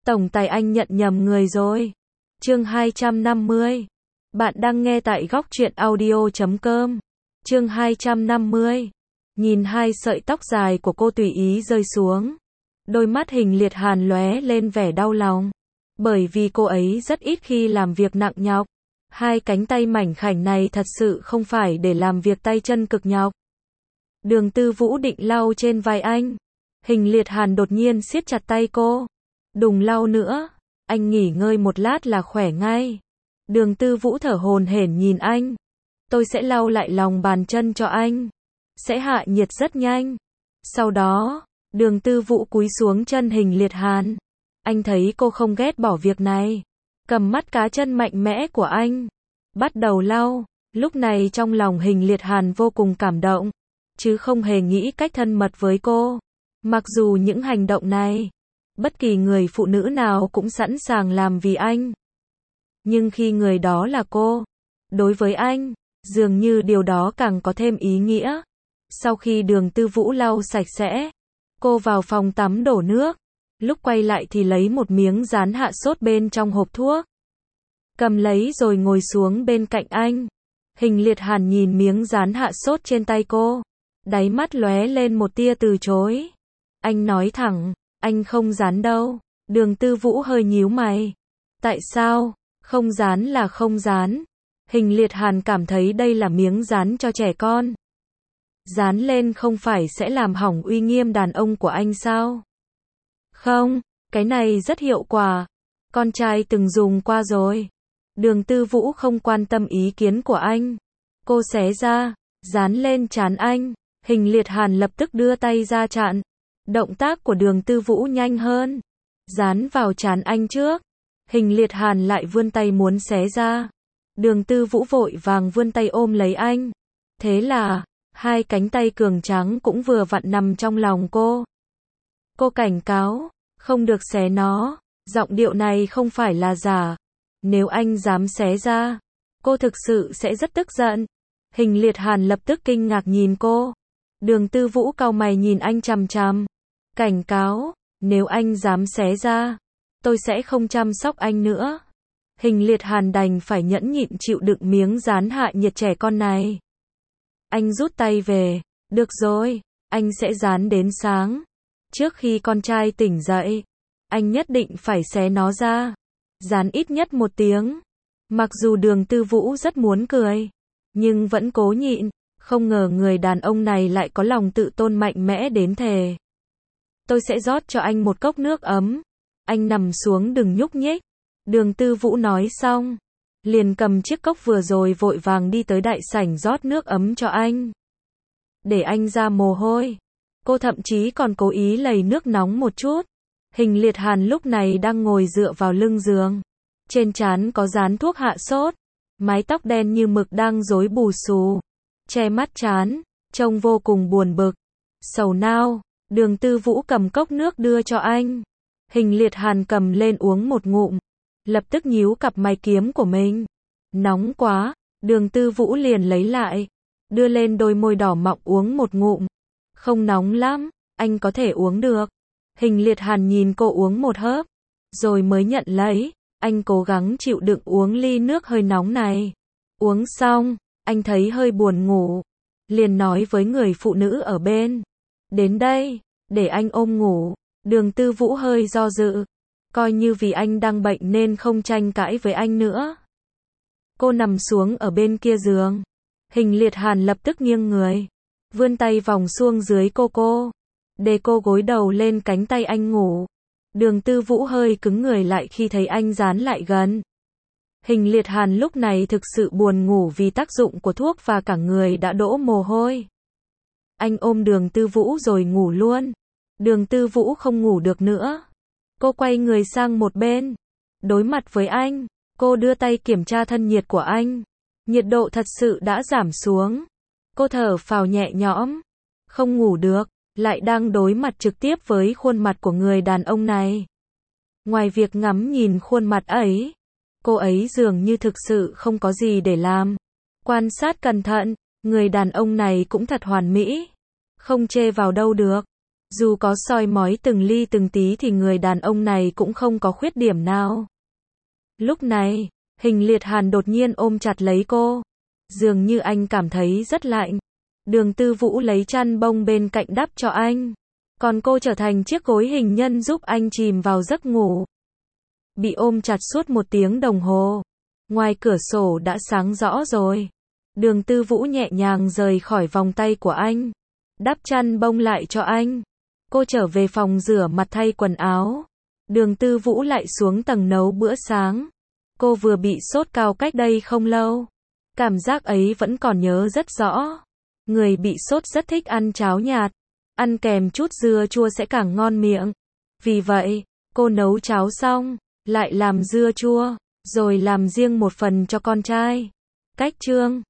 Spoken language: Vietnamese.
Tổng tài anh nhận nhầm người rồi. Chương 250. Bạn đang nghe tại góc truyện audio.com. Chương 250. Nhìn hai sợi tóc dài của cô tùy ý rơi xuống. Đôi mắt Hình Liệt Hàn lóe lên vẻ đau lòng. Bởi vì cô ấy rất ít khi làm việc nặng nhọc. Hai cánh tay mảnh khảnh này thật sự không phải để làm việc tay chân cực nhọc. Đường Tư Vũ định lau trên vai anh. Hình Liệt Hàn đột nhiên siết chặt tay cô. Đừng lau nữa, anh nghỉ ngơi một lát là khỏe ngay. Đường Tư Vũ thở hổn hển nhìn anh. Tôi sẽ lau lại lòng bàn chân cho anh. Sẽ hạ nhiệt rất nhanh. Sau đó, Đường Tư Vũ cúi xuống chân Hình Liệt Hàn. Anh thấy cô không ghét bỏ việc này. Cầm mắt cá chân mạnh mẽ của anh. Bắt đầu lau. Lúc này trong lòng Hình Liệt Hàn vô cùng cảm động. Chứ không hề nghĩ cách thân mật với cô. Mặc dù những hành động này, bất kỳ người phụ nữ nào cũng sẵn sàng làm vì anh. Nhưng khi người đó là cô, đối với anh, dường như điều đó càng có thêm ý nghĩa. Sau khi Đường Tư Vũ lau sạch sẽ, cô vào phòng tắm đổ nước. Lúc quay lại thì lấy một miếng dán hạ sốt bên trong hộp thuốc. Cầm lấy rồi ngồi xuống bên cạnh anh. Hình Liệt Hàn nhìn miếng dán hạ sốt trên tay cô. Đáy mắt lóe lên một tia từ chối. Anh nói thẳng, anh không dán đâu. Đường Tư Vũ hơi nhíu mày. Tại sao? Không dán là không dán. Hình Liệt Hàn cảm thấy đây là miếng dán cho trẻ con. Dán lên không phải sẽ làm hỏng uy nghiêm đàn ông của anh sao? Không, cái này rất hiệu quả. Con trai từng dùng qua rồi. Đường Tư Vũ không quan tâm ý kiến của anh. Cô xé ra, dán lên trán anh. Hình Liệt Hàn lập tức đưa tay ra chặn. Động tác của Đường Tư Vũ nhanh hơn. Dán vào trán anh trước. Hình Liệt Hàn lại vươn tay muốn xé ra. Đường Tư Vũ vội vàng vươn tay ôm lấy anh. Thế là, hai cánh tay cường tráng cũng vừa vặn nằm trong lòng cô. Cô cảnh cáo, không được xé nó. Giọng điệu này không phải là giả. Nếu anh dám xé ra, cô thực sự sẽ rất tức giận. Hình Liệt Hàn lập tức kinh ngạc nhìn cô. Đường Tư Vũ cau mày nhìn anh chằm chằm. Cảnh cáo, nếu anh dám xé ra, tôi sẽ không chăm sóc anh nữa. Hình Liệt Hàn đành phải nhẫn nhịn chịu đựng miếng dán hạ nhiệt trẻ con này. Anh rút tay về. Được rồi, anh sẽ dán đến sáng. Trước khi con trai tỉnh dậy, anh nhất định phải xé nó ra. Dán ít nhất 1 tiếng. Mặc dù Đường Tư Vũ rất muốn cười, nhưng vẫn cố nhịn. Không ngờ người đàn ông này lại có lòng tự tôn mạnh mẽ đến thế. Tôi sẽ rót cho anh một cốc nước ấm. Anh nằm xuống đừng nhúc nhích. Đường Tư Vũ nói xong, liền cầm chiếc cốc vừa rồi vội vàng đi tới đại sảnh rót nước ấm cho anh. Để anh ra mồ hôi. Cô thậm chí còn cố ý lầy nước nóng một chút. Hình Liệt Hàn lúc này đang ngồi dựa vào lưng giường. Trên trán có dán thuốc hạ sốt. Mái tóc đen như mực đang rối bù xù, che mắt trán, trông vô cùng buồn bực. Sầu nao, Đường Tư Vũ cầm cốc nước đưa cho anh. Hình Liệt Hàn cầm lên uống một ngụm. Lập tức nhíu cặp mày kiếm của mình. Nóng quá, Đường Tư Vũ liền lấy lại. Đưa lên đôi môi đỏ mọng uống một ngụm. Không nóng lắm, anh có thể uống được. Hình Liệt Hàn nhìn cô uống một hớp, rồi mới nhận lấy. Anh cố gắng chịu đựng uống ly nước hơi nóng này. Uống xong, anh thấy hơi buồn ngủ. Liền nói với người phụ nữ ở bên. Đến đây, để anh ôm ngủ. Đường Tư Vũ hơi do dự. Coi như vì anh đang bệnh nên không tranh cãi với anh nữa. Cô nằm xuống ở bên kia giường. Hình Liệt Hàn lập tức nghiêng người. Vươn tay vòng xuống dưới cô. Để cô gối đầu lên cánh tay anh ngủ. Đường Tư Vũ hơi cứng người lại khi thấy anh dán lại gần. Hình Liệt Hàn lúc này thực sự buồn ngủ vì tác dụng của thuốc và cả người đã đổ mồ hôi. Anh ôm Đường Tư Vũ rồi ngủ luôn. Đường Tư Vũ không ngủ được nữa. Cô quay người sang một bên. Đối mặt với anh, cô đưa tay kiểm tra thân nhiệt của anh. Nhiệt độ thật sự đã giảm xuống. Cô thở phào nhẹ nhõm. Không ngủ được, lại đang đối mặt trực tiếp với khuôn mặt của người đàn ông này. Ngoài việc ngắm nhìn khuôn mặt ấy, cô ấy dường như thực sự không có gì để làm. Quan sát cẩn thận, người đàn ông này cũng thật hoàn mỹ. Không chê vào đâu được. Dù có soi mói từng ly từng tí thì người đàn ông này cũng không có khuyết điểm nào. Lúc này, Hình Liệt Hàn đột nhiên ôm chặt lấy cô. Dường như anh cảm thấy rất lạnh. Đường Tư Vũ lấy chăn bông bên cạnh đắp cho anh. Còn cô trở thành chiếc gối hình nhân giúp anh chìm vào giấc ngủ. Bị ôm chặt suốt 1 tiếng đồng hồ. Ngoài cửa sổ đã sáng rõ rồi. Đường Tư Vũ nhẹ nhàng rời khỏi vòng tay của anh. Đắp chăn bông lại cho anh. Cô trở về phòng rửa mặt thay quần áo. Đường Tư Vũ lại xuống tầng nấu bữa sáng. Cô vừa bị sốt cao cách đây không lâu. Cảm giác ấy vẫn còn nhớ rất rõ. Người bị sốt rất thích ăn cháo nhạt. Ăn kèm chút dưa chua sẽ càng ngon miệng. Vì vậy, cô nấu cháo xong, lại làm dưa chua, rồi làm riêng một phần cho con trai. Cách chương